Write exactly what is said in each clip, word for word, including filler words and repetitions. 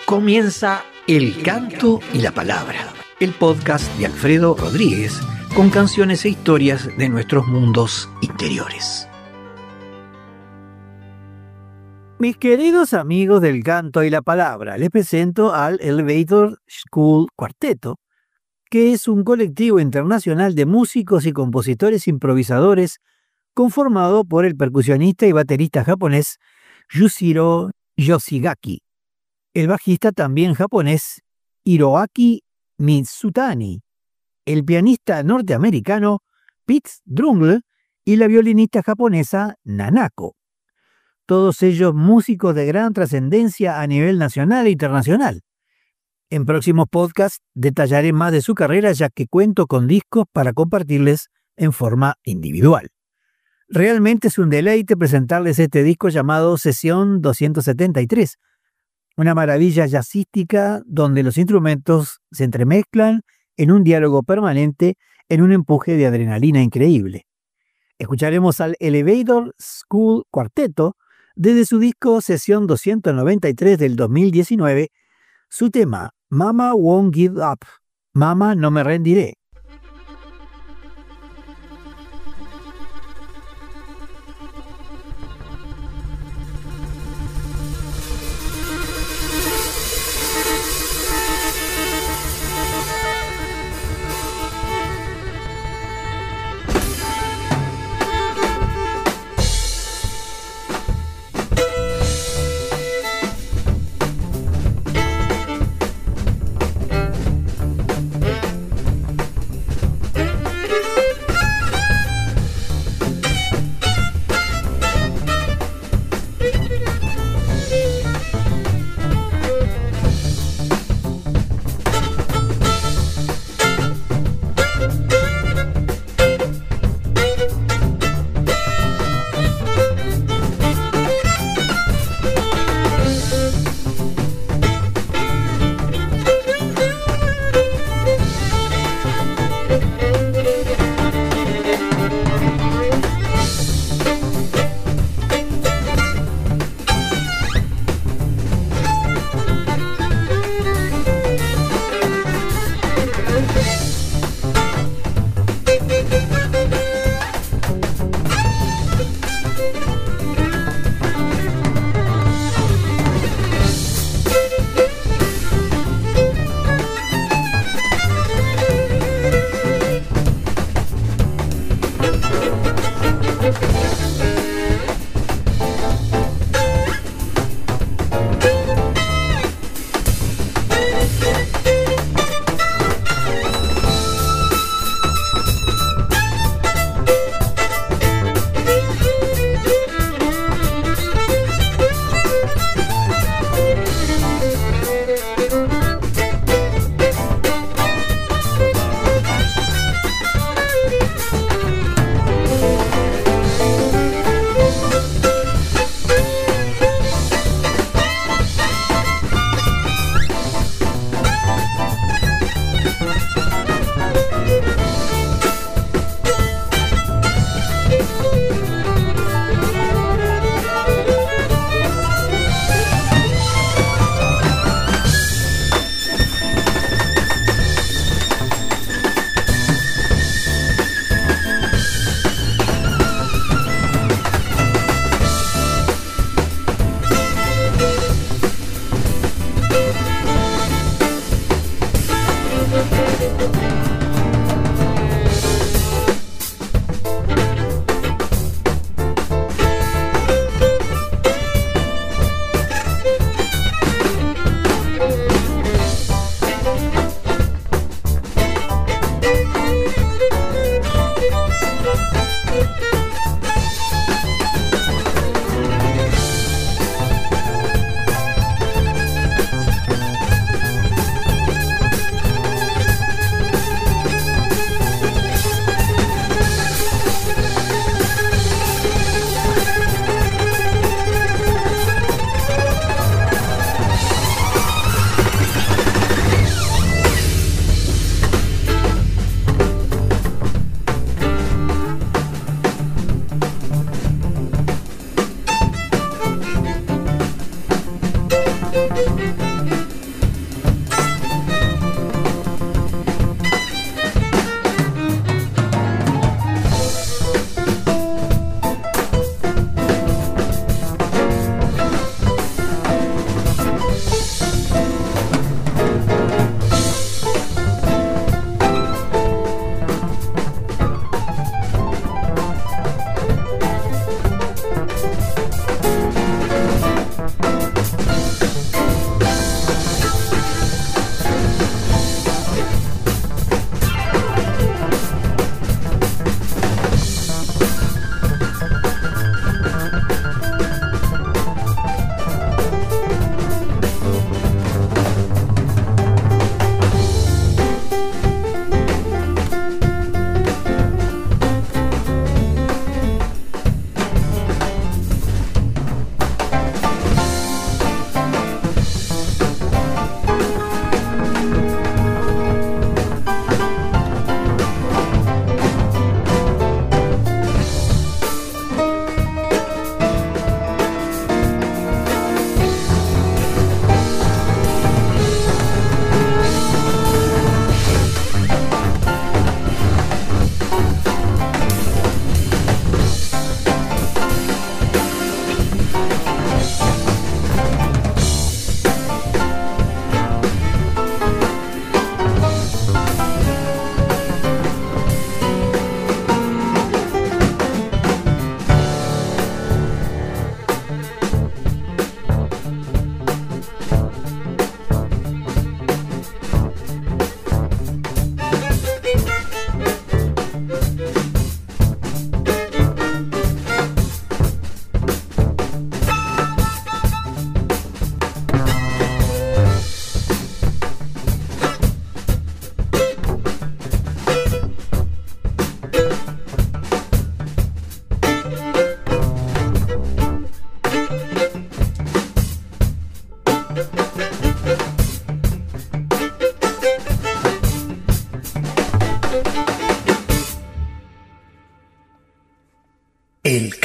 Comienza El Canto y la Palabra, el podcast de Alfredo Rodríguez con canciones e historias de nuestros mundos interiores. Mis queridos amigos del Canto y la Palabra, les presento al Elevator School Cuarteto, que es un colectivo internacional de músicos y compositores improvisadores conformado por el percusionista y baterista japonés Yujiro Yoshigaki, el bajista también japonés Hiroaki Mitsutani, el pianista norteamericano Pete Drumgle y la violinista japonesa Nanako. Todos ellos músicos de gran trascendencia a nivel nacional e internacional. En próximos podcasts detallaré más de su carrera, ya que cuento con discos para compartirles en forma individual. Realmente es un deleite presentarles este disco llamado Sesión doscientos setenta y tres, una maravilla jazzística donde los instrumentos se entremezclan en un diálogo permanente en un empuje de adrenalina increíble. Escucharemos al Elevator School Cuarteto desde su disco Sesión doscientos noventa y tres del dos mil diecinueve, su tema Mama Won't Give Up, Mama No Me Rendiré.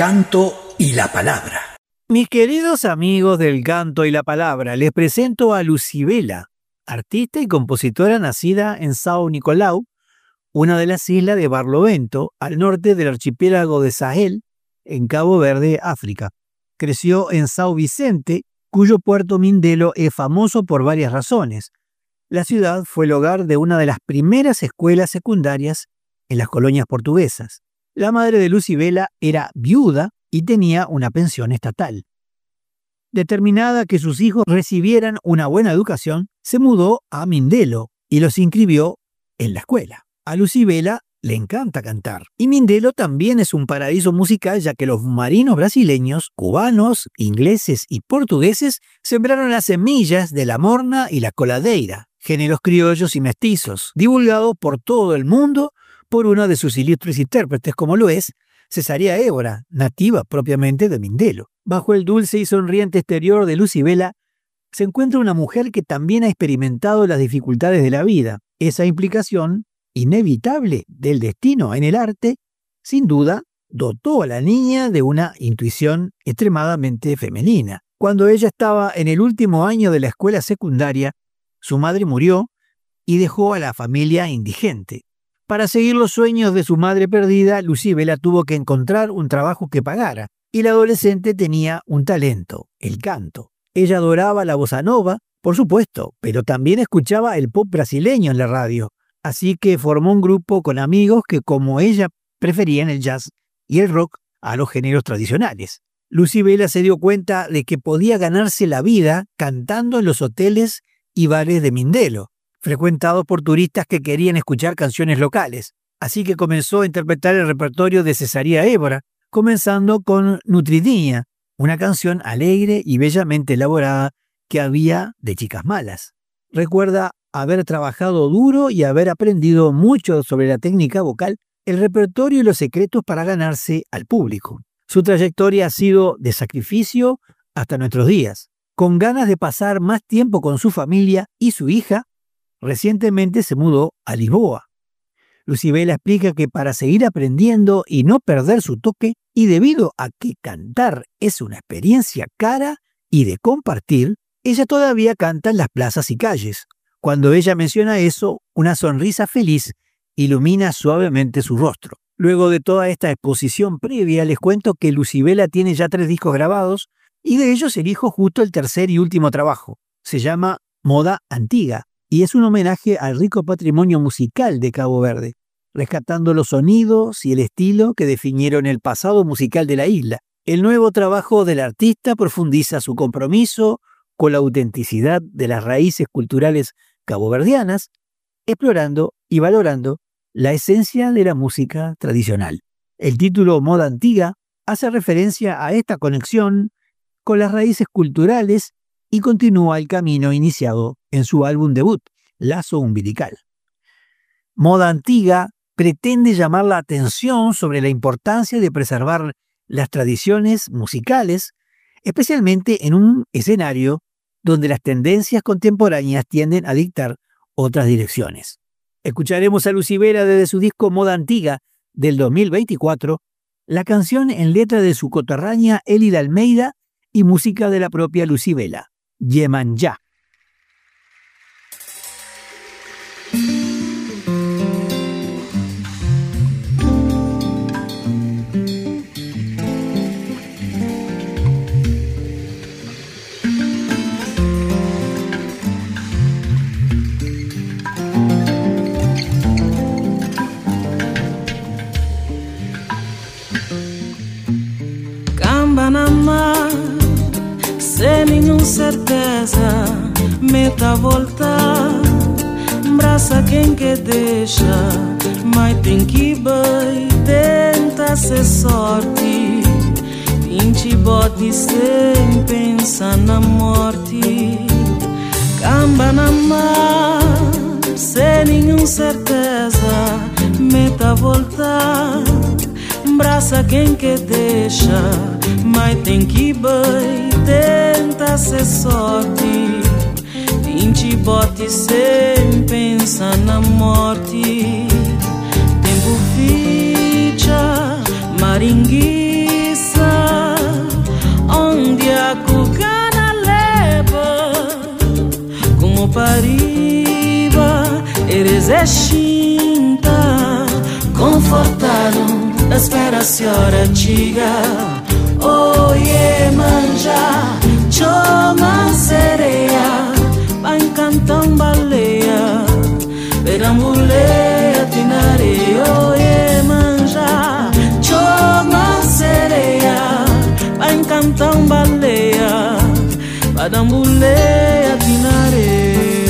canto y la palabra. Mis queridos amigos del canto y la palabra, les presento a Lucibela, artista y compositora nacida en São Nicolau, una de las islas de Barlovento, al norte del archipiélago de Sahel, en Cabo Verde, África. Creció en São Vicente, cuyo puerto Mindelo es famoso por varias razones. La ciudad fue el hogar de una de las primeras escuelas secundarias en las colonias portuguesas. La madre de Lucibela era viuda y tenía una pensión estatal. Determinada que sus hijos recibieran una buena educación, se mudó a Mindelo y los inscribió en la escuela. A Lucibela le encanta cantar. Y Mindelo también es un paraíso musical, ya que los marinos brasileños, cubanos, ingleses y portugueses sembraron las semillas de la morna y la coladeira, géneros criollos y mestizos, divulgados por todo el mundo por una de sus ilustres intérpretes, como lo es Cesaria Évora, nativa propiamente de Mindelo. Bajo el dulce y sonriente exterior de Lucibela se encuentra una mujer que también ha experimentado las dificultades de la vida. Esa implicación inevitable del destino en el arte, sin duda, dotó a la niña de una intuición extremadamente femenina. Cuando ella estaba en el último año de la escuela secundaria, su madre murió y dejó a la familia indigente. Para seguir los sueños de su madre perdida, Lucibela tuvo que encontrar un trabajo que pagara, y la adolescente tenía un talento, el canto. Ella adoraba la bossa nova, por supuesto, pero también escuchaba el pop brasileño en la radio. Así que formó un grupo con amigos que, como ella, preferían el jazz y el rock a los géneros tradicionales. Lucibela se dio cuenta de que podía ganarse la vida cantando en los hoteles y bares de Mindelo, frecuentados por turistas que querían escuchar canciones locales. Así que comenzó a interpretar el repertorio de Cesaria Évora, comenzando con Nutridinha, una canción alegre y bellamente elaborada que había de chicas malas. Recuerda haber trabajado duro y haber aprendido mucho sobre la técnica vocal, el repertorio y los secretos para ganarse al público. Su trayectoria ha sido de sacrificio hasta nuestros días. Con ganas de pasar más tiempo con su familia y su hija, recientemente se mudó a Lisboa. Lucibela explica que para seguir aprendiendo y no perder su toque, y debido a que cantar es una experiencia cara y de compartir, ella todavía canta en las plazas y calles. Cuando ella menciona eso, una sonrisa feliz ilumina suavemente su rostro. Luego de toda esta exposición previa, les cuento que Lucibela tiene ya tres discos grabados y de ellos elijo justo el tercer y último trabajo. Se llama Moda Antiga y es un homenaje al rico patrimonio musical de Cabo Verde, rescatando los sonidos y el estilo que definieron el pasado musical de la isla. El nuevo trabajo del artista profundiza su compromiso con la autenticidad de las raíces culturales caboverdianas, explorando y valorando la esencia de la música tradicional. El título Moda Antiga hace referencia a esta conexión con las raíces culturales y continúa el camino iniciado en su álbum debut, Lazo Umbilical. Moda Antiga pretende llamar la atención sobre la importancia de preservar las tradiciones musicales, especialmente en un escenario donde las tendencias contemporáneas tienden a dictar otras direcciones. Escucharemos a Lucibela desde su disco Moda Antiga del dos mil veinticuatro, la canción en letra de su coterránea Elida Almeida y música de la propia Lucibela, Yemanjá. Na mar, sem nenhuma certeza, meta voltar. Braça quem que deixa, mas tem que bem, tenta ser sorte. Pinche bote sem pensar na morte. Camba na mar, sem nenhuma certeza, meta voltar. Braça quem que deixa, mas tem que bem, tenta ser sorte. Pinche bote sem pensar na morte. Tempo ficha, maringuiça, pariba, eres extinta, confortado, espera a senhora chiga. Oye, manja, choma sereia, vai cantar baleia, perambuleia, tinare. Oye, manja, choma sereia, vai cantar baleia, perambuleia, tinare.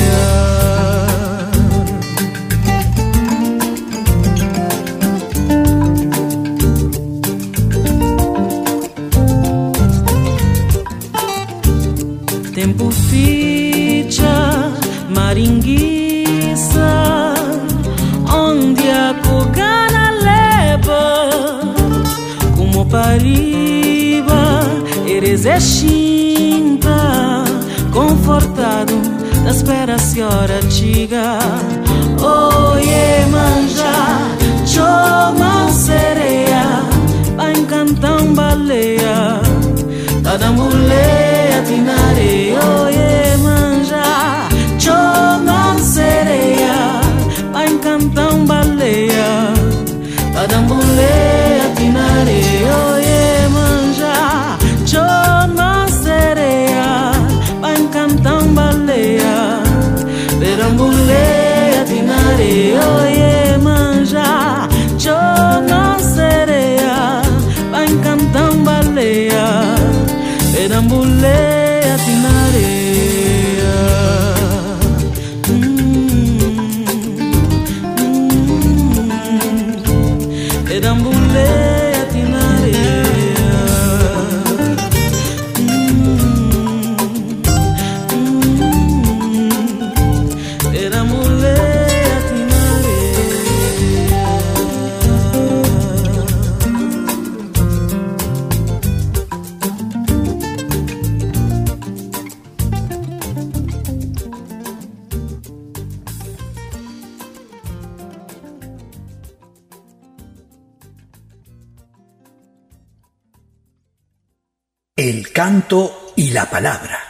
Tempo ficha, maringuiça, onde a cogana leva, como pariba, eres extinta, confortado, espera a senhora chiga. Oye, manja, choma sereia, vai cantar baleia, cada mulher tinare. Oye, manja, choma sereia, vai cantar baleia, cada mulher tinare. Oye, manja, choma sereia, vai cantar baleia, perambuleia, tinare. Oye, manja, choma sereia, vai cantar baleia, perambuleia, tinareia. Perambuleia, tinareia. Perambuleia, tinareia. El canto y la palabra.